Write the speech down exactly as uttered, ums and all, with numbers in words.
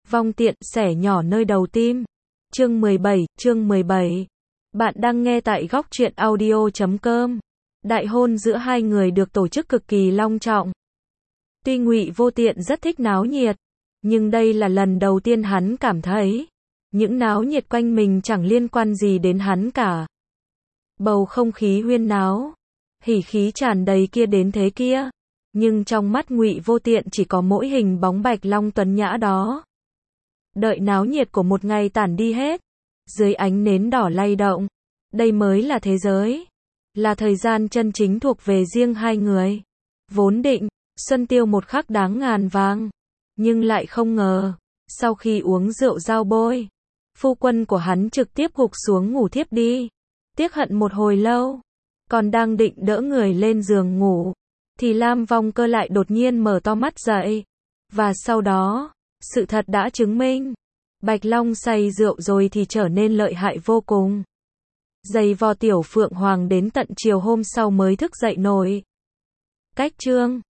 Vong tiện, xẻ nhỏ nơi đầu tim. Chương mười bảy, chương mười bảy. Bạn đang nghe tại góc truyện audio chấm com. Đại hôn giữa hai người được tổ chức cực kỳ long trọng. Tuy Ngụy Vô Tiện rất thích náo nhiệt, nhưng đây là lần đầu tiên hắn cảm thấy những náo nhiệt quanh mình chẳng liên quan gì đến hắn cả. Bầu không khí huyên náo, hỉ khí tràn đầy kia đến thế kia, nhưng trong mắt Ngụy Vô Tiện chỉ có mỗi hình bóng Bạch Long tuấn nhã đó. Đợi náo nhiệt của một ngày tản đi hết, dưới ánh nến đỏ lay động, đây mới là thế giới, là thời gian chân chính thuộc về riêng hai người. Vốn định, Xuân Tiêu một khắc đáng ngàn vàng, nhưng lại không ngờ, sau khi uống rượu giao bôi, phu quân của hắn trực tiếp gục xuống ngủ thiếp đi. Tiếc hận một hồi lâu, còn đang định đỡ người lên giường ngủ, thì Lam Vong Cơ lại đột nhiên mở to mắt dậy. Và sau đó, sự thật đã chứng minh, Bạch Long say rượu rồi thì trở nên lợi hại vô cùng. Giày vò Tiểu Phượng Hoàng đến tận chiều hôm sau mới thức dậy nổi. Cách chương